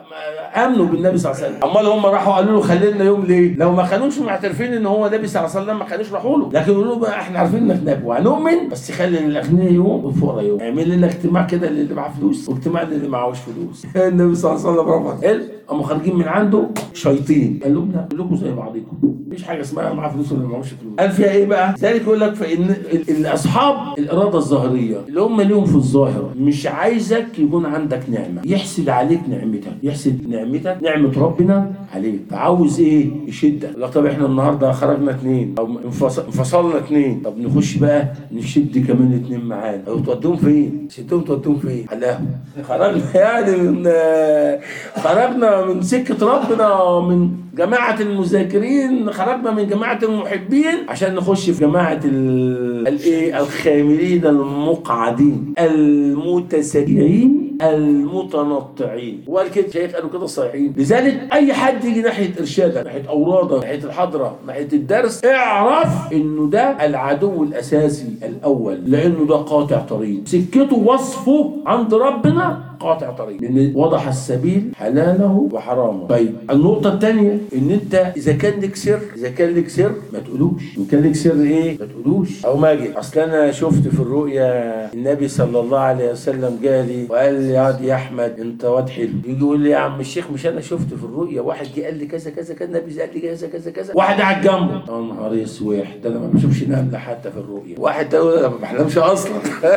S1: امنوا بالنبي صلى الله عليه وسلم. امال هم راحوا قالوا له خلينا يوم ليه؟ لو ما كانوش معترفين ان هو نبي صلى الله عليه وسلم ما كانوش راحوا له، لكن يقولوا له بقى احنا عارفين انك نبي وهنؤمن، بس خلي الاغنياء يوم والفقراء يوم، اعمل لنا اجتماع كده للي معاه فلوس واجتماع للي معهوش فلوس. النبي صلى الله عليه وسلم رفض. حلو. قاموا خارجين من عنده شياطين قال لهم لا كلكم زي بعضكم، مفيش حاجه اسمها معاه فلوس ولا معهوش فلوس. قال فيها ايه بقى؟ ذلك يقول لك فان اصحاب الاراده الظاهريه اللي هم ليهم في الظاهر مش عايزك يكون عندك نعمه، يحسد عليك نعمتك، يحسد نعمتك نعمه ربنا عليك، فعاوز ايه؟ يشدك. لا طب احنا النهارده خرجنا 2 او انفصلنا 2، طب نخش بقى نشد كمان 2 معانا، او تودوهم فين؟ شدهم تودوهم فين؟ على خرجنا يعني خرجنا من سكه ربنا، من جماعه المذاكرين، خرجنا من جماعه المحبين عشان نخش في جماعه الايه؟ الخاملين المقعدين المتسجعين المتنطعين. وقال كده شيخ قالوا كده الصحيحين. لذلك اي حد يجي ناحيه ارشادك، ناحيه اورادك، ناحيه الحضره، ناحيه الدرس، اعرف انه ده العدو الاساسي الاول، لانه ده قاطع طريق، سكته وصفه عند ربنا قاطع طريق، لان وضح السبيل حلاله وحرامه. طيب النقطه الثانيه ان انت اذا كان لك سر ما تقولوش. ان كان لك سر ايه؟ ما تقولوش. او ما اجي اصل انا شفت في الرؤيا النبي صلى الله عليه وسلم جالي وقال لي يا احمد انت واد حلو، يجي يقول لي يا عم الشيخ مش انا شفت في الرؤيا واحد جه قال لي كذا كذا كذا، النبي قال لي كذا كذا كذا، واحد قاعد جنبه يا نهار اسود، ده انا ما بشوفش نمله حتى في الرؤيا، واحد ده انا ما بحلمش اصلا.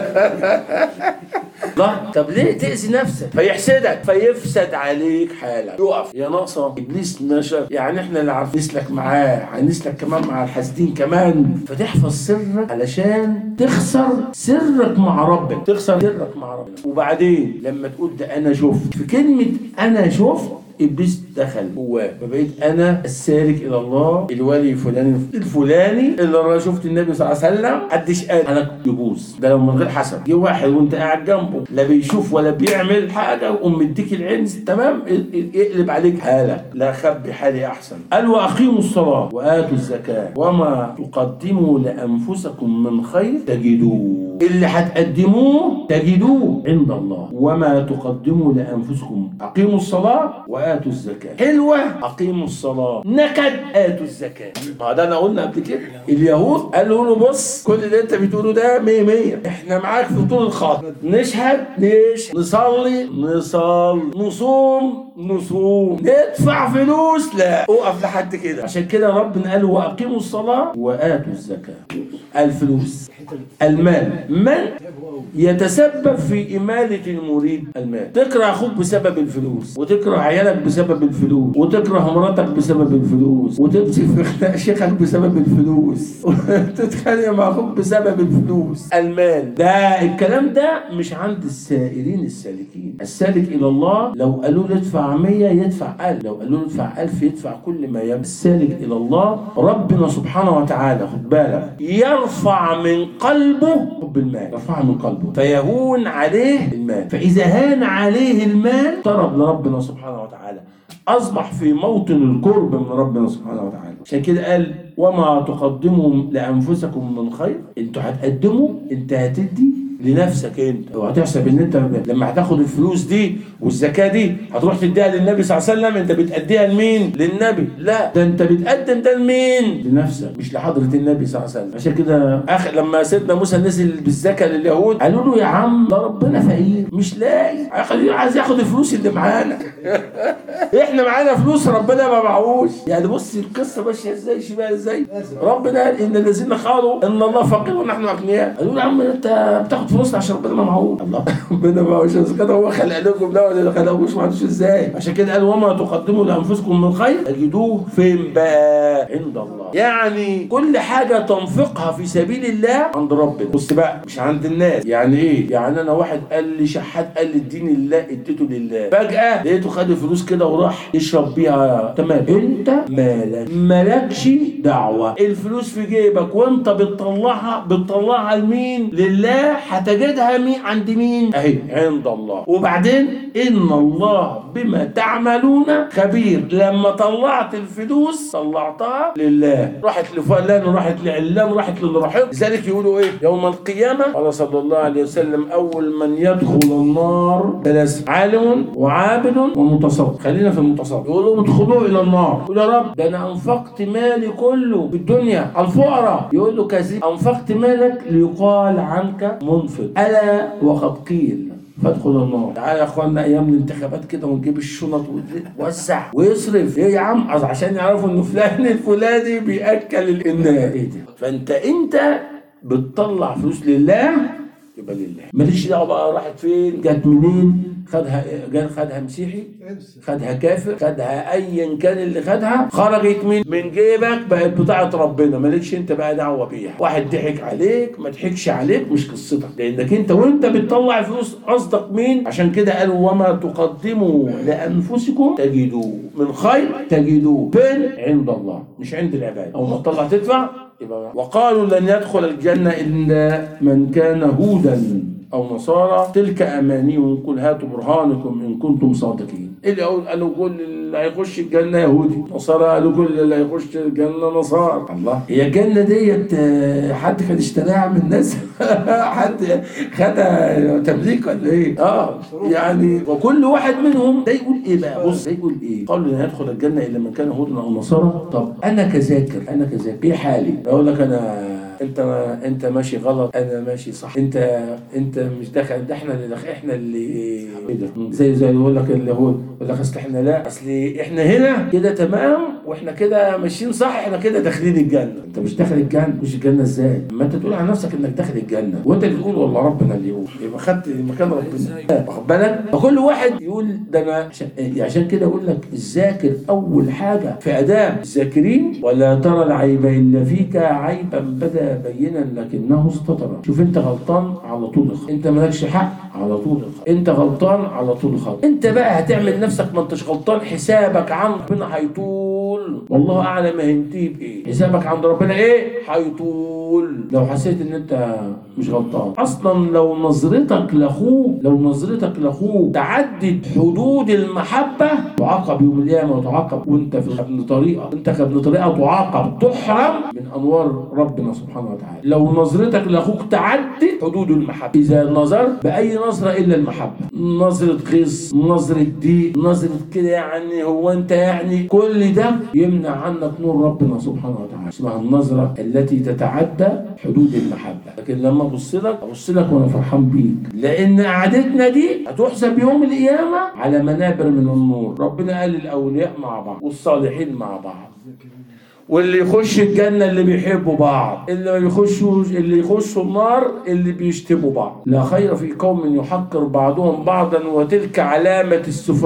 S1: لا طب ليه تأذي نفسك؟ فيحسدك فيفسد عليك حالك، يقف يا ناقصه ابليس نشر، يعني احنا اللي عارفين نسلك معاه هنسلك كمان مع الحاسدين كمان، فتحفظ سرك علشان تخسر سرك مع ربك، تخسر سرك مع ربك. وبعدين لما تقول ده انا شفت، في كلمه انا شفت ابليس دخل جواه، فبقيت انا السالك الى الله الولي الفلاني اللي انا شفت النبي صلى الله عليه وسلم محدش قال انا يبوظ. ده لو من غير حسب جه واحد وانت قاعد جنبه لا بيشوف ولا بيعمل حاجه وقوم مديك العين تمام، يقلب عليك حالك. لا خبي حالي احسن. قال واقيموا الصلاه واتوا الزكاه وما تقدموا لانفسكم من خير تجدوه، اللي هتقدموه تجدوه عند الله. وما تقدموا لانفسكم، اقيموا الصلاه وآتوا الزكاة. حلوة أقيموا الصلاة، نكد آتوا الزكاة. ما ده أنا قلنا قبل كده اليهود قالوا له بص كل اللي أنت بتقوله ده 100 إحنا معاك في طول الخط، نشهد نصلي نصوم ندفع فلوس، لا أقف لحد كده. عشان كده ربنا قال وأقيموا الصلاة وآتوا الزكاة. الفلوس المال، من يتسبب في إمالة المريد المال. تكره أخوك بسبب الفلوس، وتكره عيالك بسبب الفلوس، وتكره مراتك بسبب الفلوس، وتمسك في خناق شيخك بسبب الفلوس، وتتخانق مع أخوك بسبب الفلوس. المال ده الكلام ده مش عند السائلين السالكين. السالك إلى الله لو قالوا له ادفع 100 يدفع 1000، لو قالوا له ادفع 1000 يدفع كل ما يملك. السالك إلى الله ربنا سبحانه وتعالى خد بالك يرفع من قلبه حب المال، يرفع من قلبه فيهون عليه المال، فإذا هان عليه المال اقترب لربنا سبحانه وتعالى، أصبح في موطن القرب من ربنا سبحانه وتعالى. عشان كده قال وما تقدموا لأنفسكم من خير، انتوا هتقدموا، انت هتدي لنفسك انت، وهتحسب ان انت لما هتاخد الفلوس دي والزكاه دي هتروح تديها للنبي صلى الله عليه وسلم، انت بتأديها لمين؟ للنبي. لا ده انت بتقدم ده لمين؟ لنفسك مش لحضره النبي صلى الله عليه وسلم. عشان كده لما سيدنا موسى نزل بالزكاه لليهود قالوا له يا عم ده ربنا فقير مش لاقي، عايز ياخد الفلوس اللي معانا. احنا معانا فلوس ربنا ما معهوش. يعني بص القصه ماشيه ازاي، شبه ازاي. ربنا قال ان الذين قالوا ان الله فقير ونحن اغنياء، قالوا له يا عم انت بتاخد فلوسنا عشان ربنا ما معهوش. الله ربنا ما معهوش، كده هو خلق لكم ده ولا خلقوش ما عندوش ازاي. عشان كده قال وما تقدموا لانفسكم من خير تجدوه فين بقى؟ عند الله. يعني كل حاجه تنفقها في سبيل الله عند ربنا. بص بقى مش عند الناس. يعني ايه؟ يعني انا واحد قال لي شحات قال لي اديني لله اديته لله، فجاه لقيته خد الفلوس كده وراح يشرب بيها، تمام انت مالكش دعوه. الفلوس في جيبك وانت بتطلعها لمين؟ لله. هتجدها عند مين؟ اهي عند الله. وبعدين ان الله بما تعملون خبير. لما طلعت الفلوس طلعتها لله، راحت لفلان وراحت لعلان وراحت للرحيق. لذلك يقولوا ايه يوم القيامه؟ قال صلى الله عليه وسلم اول من يدخل النار ثلاثه: عالم وعابد ومتصوف. خلينا في المتصوف. يقولوا ادخلوا الى النار. يقول يا رب ده انا انفقت مالي كله في الدنيا على الفقراء. يقول له كذب، انفقت مالك ليقال عنك منفق، الا وقد قيل فادخل النار. تعالى يا اخوانا ايام الانتخابات كده ونجيب الشنط ووزع ويصرف. ايه يا عم؟ عشان يعرفوا ان فلان الفلاني بياكل الناس. ايه ده؟ فانت بتطلع فلوس لله يبقى لله، ماليش دعوه بقى راحت فين، جت منين، خدها مسيحي، خدها كافر، خدها ايا كان اللي خدها، خرجت من جيبك بقت بتاعه ربنا، مالكش انت بقى دعوه بيها. واحد ضحك عليك ما ضحكش عليك مش قصتك، لانك انت وانت بتطلع الفلوس قصدك مين. عشان كده قالوا وما تقدموا لانفسكم تجدوه من خير تجدوه فين؟ عند الله، مش عند العباد. او ما تطلع تدفع. وقالوا لن يدخل الجنة إلا من كان هودا أو نصارى تلك أمانيهم قل هاتوا برهانكم إن كنتم صادقين. اللي قالوا كل اللي هيخش الجنة يهودي، نصارى قالوا كل اللي هيخش الجنة نصارى. الله، هي الجنة ديت حد كان اشتراها من الناس؟ حد خدها تمليك ولا ايه؟ يعني وكل واحد منهم ده يقول ايه بقى؟ بص ده يقول ايه؟ قالوا لن يدخل الجنة إلا من كان هودا أو نصارى. طب أنا كذاكر ايه حالي؟ اقول لك انت ماشي غلط، انا ماشي صح، انت مش داخل، ده احنا اللي ايه ده؟ زي يقول لك اللي هو يقول لك اصل احنا لا، اصل احنا هنا كده تمام واحنا كده ماشيين صح، احنا كده داخلين الجنه. انت مش داخل الجنه. مش الجنه ازاي؟ ما انت تقول عن نفسك انك داخل الجنه وانت اللي تقول والله ربنا اللي يقول، يبقى خدت مكان ربنا. واخد بالك؟ فكل واحد يقول ده انا عشان كده اقول لك الذاكر اول حاجه في اداب الذاكرين ولا ترى العيب الا فيك عيبا بدا بينا لكنه استطر. شوف انت غلطان على طول الخط، انت مالكش حق على طول الخط، انت غلطان على طول الخط. انت بقى هتعمل نفسك ما انتش غلطان، حسابك عند ربنا هيطول، والله اعلم هينتهي بايه. حسابك عند ربنا ايه؟ هيطول. لو حسيت ان انت مش غلطان اصلا، لو نظرتك لاخوك تعدت حدود المحبه تعاقب يوم القيامه، وتعاقب وانت في ابن طريقه، انت كابن طريقه تعاقب، تحرم من انوار ربنا سبحانه وتعالى. لو نظرتك لاخوك تعدت حدود المحبه، اذا نظرت باي نظره الا المحبه، نظره غيظ، نظره ضيق، نظره كده يعني هو انت يعني كل ده يمنع عنك نور ربنا سبحانه وتعالى. اسمها النظره التي تتعدى حدود المحبه. لكن لما ابص لك وانا فرحان بيك، لان قعدتنا دي هتحسب يوم القيامه على منابر من النور. ربنا قال الاولياء مع بعض والصالحين مع بعض، واللي يخش الجنة اللي بيحبوا بعض، اللي يخشوا النار اللي بيشتموا بعض. لا خير في قوم يحقر بعضهم بعضا وتلك علامة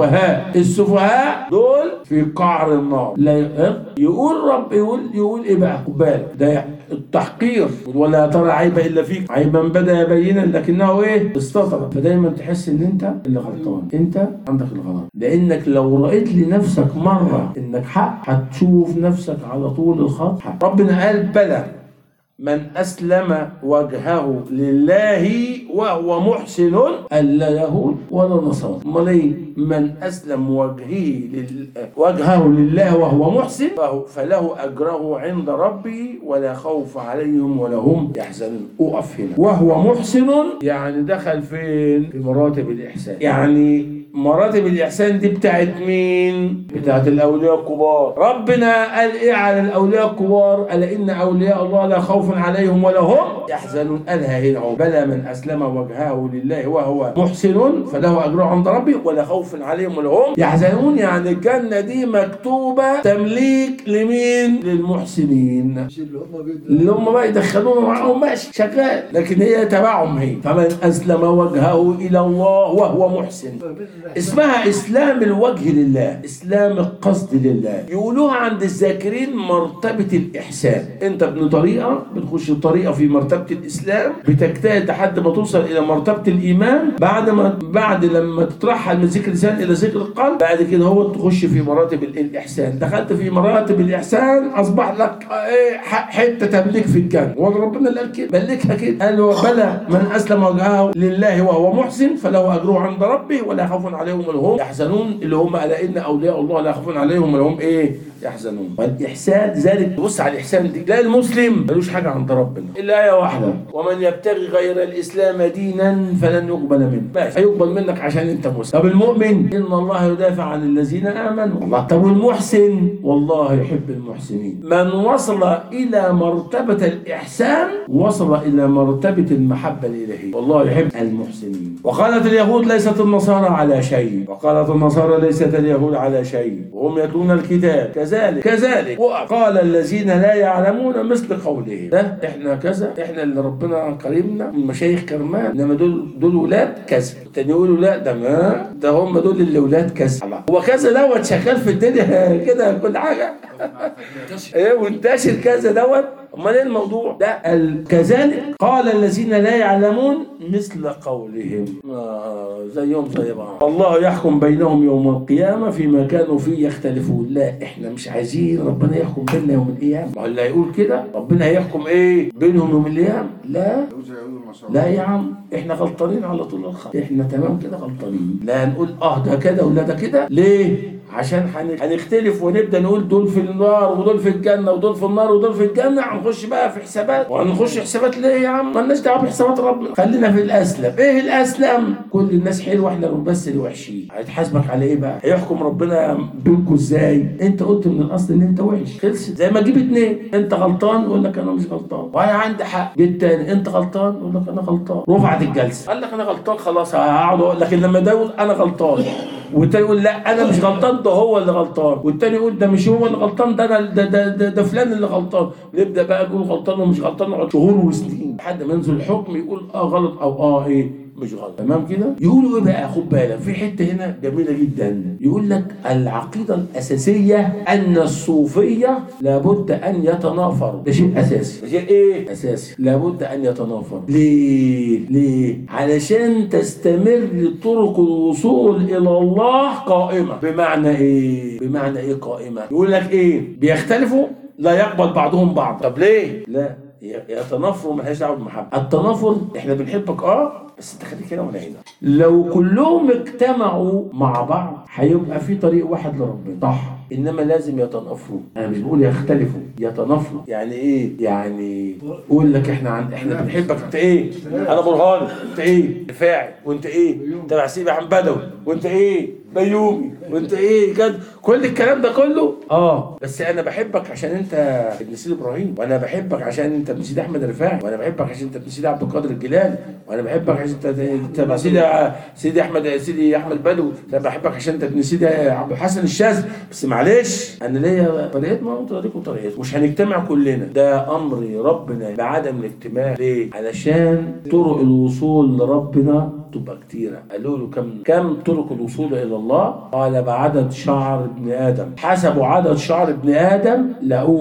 S1: السفهاء دول في قعر النار. لا يقول رب يقول ايه بقى؟ خد بالك ده التحقير. ولا ترى عيب الا فيك عيبا بدا بينا لكنه ايه؟ استطر. فدايما تحس ان انت اللي غلطان، انت عندك الغلط، لانك لو رأيت لنفسك مرة انك حق هتشوف نفسك على طول الخط. ربنا قال بلى من أسلم وجهه لله وهو محسن ألا يهود ولا نصارى. امال ايه؟ من أسلم وجهه لله وهو محسن فله أجره عند ربه ولا خوف عليهم ولا هم يحزنون. أقف هنا. وهو محسن يعني دخل فين؟ في مراتب الإحسان. يعني مراتب الإحسان دي بتاعت مين؟ بتاعت الأولياء الكبار. ربنا قال إيه على الأولياء الكبار؟ قال إن أولياء الله لا خوف عليهم ولا هم يحزنون. قالها هنا أهو. بلى من أسلم وجهه لله وهو محسن فله أجره عند ربه ولا خوف عليهم ولا هم يحزنون. يعني الجنة دي مكتوبة تمليك لمين؟ للمحسنين، اللي هم بقى يدخلونا معاهم ماشي شغال، لكن هي تبعهم هي. فمن أسلم وجهه إلى الله وهو محسن اسمها إسلام الوجه لله، إسلام القصد لله. يقولوها عند الذاكرين مرتبة الإحسان. أنت ابن طريقة، بتخش طريقة في مرتبة الإسلام، بتجتهد لحد ما توصل إلى مرتبة الإيمان. بعد لما تترحل من ذكر اللسان إلى ذكر القلب، بعد كده هو تخش في مراتب الإحسان. دخلت في مراتب الإحسان، أصبح لك حتة تملك في الجنة. وربنا اللي قال كده، ملكها كده، قال بلى من أسلم وجهه لله وهو محسن فله أجره عند ربه ولا يخاف عليهم ولا هم يحزنون. اللي هم ألا إن أولياء الله لا يخافون عليهم ولا هم يحزنون. والإحسان ذلك، بص على الإحسان دي، لا المسلم ملوش حاجة عند ربنا إلا آية واحدة: ومن يبتغي غير الإسلام دينا فلن يقبل منه. ماشي، هيقبل منك عشان أنت مسلم. طب المؤمن: إن الله يدافع عن الذين آمنوا. الله. طب والمحسن: والله يحب المحسنين. من وصل إلى مرتبة الإحسان وصل إلى مرتبة المحبة الإلهية، والله يحب المحسنين. وقالت اليهود ليست النصارى على شيء، وقالت النصارى ليست اليهود على شيء وهم يتلون الكتاب، كذلك وقال الذين لا يعلمون مثل قوله. ده احنا كذا، احنا اللي ربنا كرمنا من مشايخ كرمان، انما دول ولاد كذا. التاني يقولوا لا، ده هم دول اللي ولاد كذا. هو كذا دوت شغال في الدنيا كده كل حاجه وانتشر كذا دوت. امال ايه الموضوع ده؟ كذلك قال الذين لا يعلمون مثل قولهم، زيهم زي بعض. الله يحكم بينهم يوم القيامه فيما كانوا فيه يختلفون. لا، احنا مش عايزين ربنا يحكم بيننا يوم القيامه. ما اللي هيقول كده ربنا هيحكم بينهم يوم القيامه؟ لا يا عم، احنا غلطانين على طول الخط، احنا تمام كده غلطانين. لا نقول ده كده ولا ده كده. ليه؟ عشان هنختلف ونبدا نقول دول في النار ودول في الجنه ودول في النار ودول في الجنه. هنخش بقى في حسابات. وهنخش حسابات ليه يا عم؟ مالناش دعوه بحسابات ربنا، خلينا في الاسلم. ايه الاسلم؟ كل الناس حلوه، احنا بس اللي وحشين. هيتحاسبك على ايه بقى؟ هيحكم ربنا بينكم ازاي؟ انت قلت من الاصل ان انت وحش، خلصت. زي ما تجيب اتنين، انت غلطان يقول لك انا مش غلطان، وانا عندي حق. جيت تاني انت غلطان يقول لك انا غلطان. رفعت الجلسه، قال لك انا غلطان، خلاص هقعد اقول. لكن لما ده يقول انا غلطان والتاني يقول لا انا مش غلطان، ده هو اللي غلطان، والتاني يقول ده مش هو اللي غلطان، ده انا ده فلان اللي غلطان. نبدا بقى نقول غلطان ومش غلطان، نقعد شهور وسنين لحد ما ينزل الحكم يقول غلط او مش غلط. تمام كده؟ يقولوا ايه بقى؟ خد بالك في حته هنا جميله جدا. يقول لك العقيده الاساسيه ان الصوفيه لابد ان يتنافروا. ده شيء اساسي. ده شيء اساسي، لابد ان يتنافروا. ليه؟ علشان تستمر طرق الوصول الى الله قائمه. بمعنى ايه قائمه؟ يقول لك بيختلفوا، لا يقبل بعضهم بعض. طب ليه؟ لا يتنافروا، مالهاش دعوه بالمحبه. التنافر احنا بنحبك بس انت خليك هنا وانا هنا. لو كلهم اجتمعوا مع بعض هيبقى في طريق واحد لربنا، صح؟ انما لازم يتنافروا. انا مش بقول يختلفوا، يتنافروا. يعني ايه؟ يعني يقول لك احنا بنحبك. انت انا برهان، انت رفاعي، وانت تبع سيدي عم بدوي، وانت بيومي، وانت كده. كل الكلام ده كله بس انا بحبك عشان انت ابن سيدي ابراهيم، وانا بحبك عشان انت ابن سيدي احمد الرفاعي، وانا بحبك عشان انت ابن سيدي عبد القادر الجيلاني، وانا بحبك عشان انت تبع سيدي احمد بدوي، انا بحبك عشان انت ابن سيدي عبد الحسن الشاذلي. بس معلش انا ليا طريقتنا وطريقكم طريقتكم، مش هنجتمع كلنا. ده امر ربنا بعدم الاجتماع. ليه؟ علشان طرق الوصول لربنا تبقى كتيرة. قالوا له كم طرق الوصول إلى الله؟ قال بعدد شعر ابن آدم. حسبوا عدد شعر ابن آدم لقوا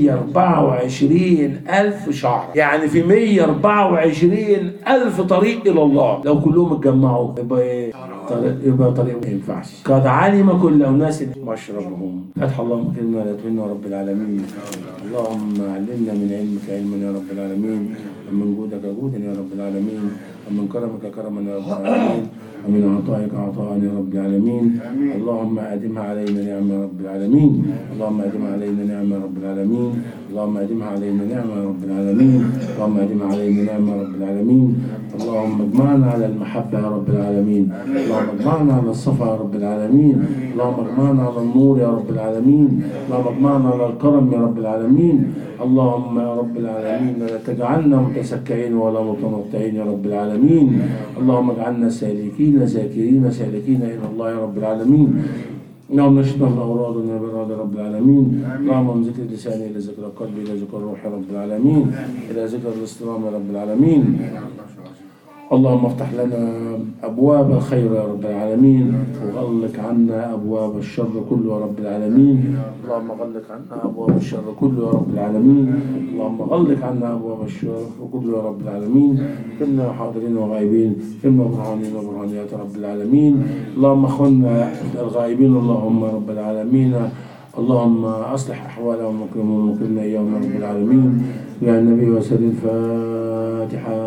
S1: 124,000 شعر. يعني في 124,000 طريق إلى الله. لو كلهم اتجمعوا يبقى طريق ما ينفعش. قد علم كل أناس مشربهم. فتح الله كلمة لا تهنا رب العالمين. اللهم علمنا من علمك علما يا رب العالمين، ومن جودك جودا يا رب العالمين، ومن كرمك كرما يا رب العالمين، ومن عطائك عطاء يا رب العالمين. اللهم أدمها علينا نعمة يا رب العالمين، اللهم أدمها علينا نعمة يا رب العالمين، اللهم أدمها علينا نعمة يا رب العالمين، اللهم أدمها علينا نعمة يا رب العالمين. اللهم اجمعنا على المحبة يا رب العالمين، اللهم اجمعنا على الصفا يا رب العالمين، اللهم اجمعنا على النور يا رب العالمين، اللهم اجمعنا على الكرم يا رب العالمين. اللهم يا رب العالمين لا تجعلنا متسكعين ولا متنطعين يا رب العالمين. اللهم اجعلنا سالكين ذاكرين سالكين الى الله يا رب العالمين. اللهم نشهد الاوراد والنبراد رب العالمين. اللهم من ذكر لساني الى ذكر قلبي الى ذكر الروح يا رب العالمين، الى ذكر الاسترام يا رب العالمين. اللهم افتح لنا أبواب الخير يا رب العالمين، وغلق عنا أبواب الشر كله يا رب العالمين. اللهم غلق عنا أبواب الشر كله يا رب العالمين. اللهم غلق عنا أبواب الشر كله يا رب العالمين. كنا حاضرين وغائبين، كنا برهانين وبرهانيات رب العالمين. اللهم اخواننا الغائبين اللهم رب العالمين، اللهم أصلح أحوالهم وكرمنا إياهم رب العالمين. يا النبي وسيد الفاتحة.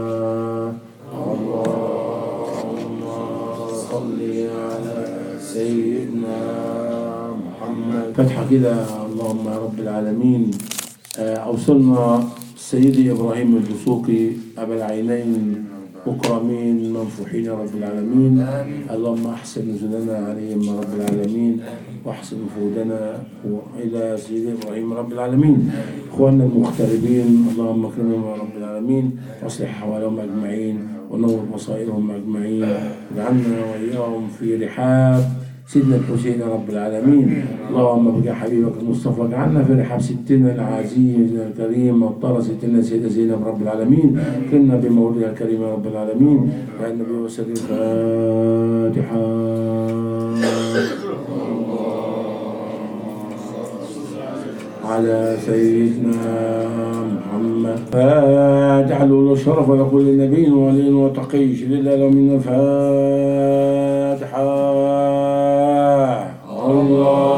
S1: اللهم صل على سيدنا محمد. فتحة كده اللهم يا رب العالمين. أوصلنا سيدي إبراهيم الدسوقي أبا العينين مكرمين منفوحين يا رب العالمين. اللهم أحسن نزلنا عليهم يا رب العالمين، واحسن نفوذنا إلى سيدي إبراهيم رب العالمين. إخواننا المغتربين اللهم اكرمهم يا رب العالمين، واصلح حوالهم أجمعين، ونور بصائرهم أجمعين، واجعلنا وإياهم في رحاب سيدنا الحسين رب العالمين. اللهم بك حبيبك المصطفى اجعلنا في رحاب ستنا العزيز الكريم وابطال ستنا سيدة زينب رب العالمين. كنا بمولدها الكريم يا رب العالمين. يا النبي وسلم. الفاتحة. على سيدنا محمد. فاجعلوا له الشرف ولكل نبي ولي وتقي لله لو من الفاتحة. الله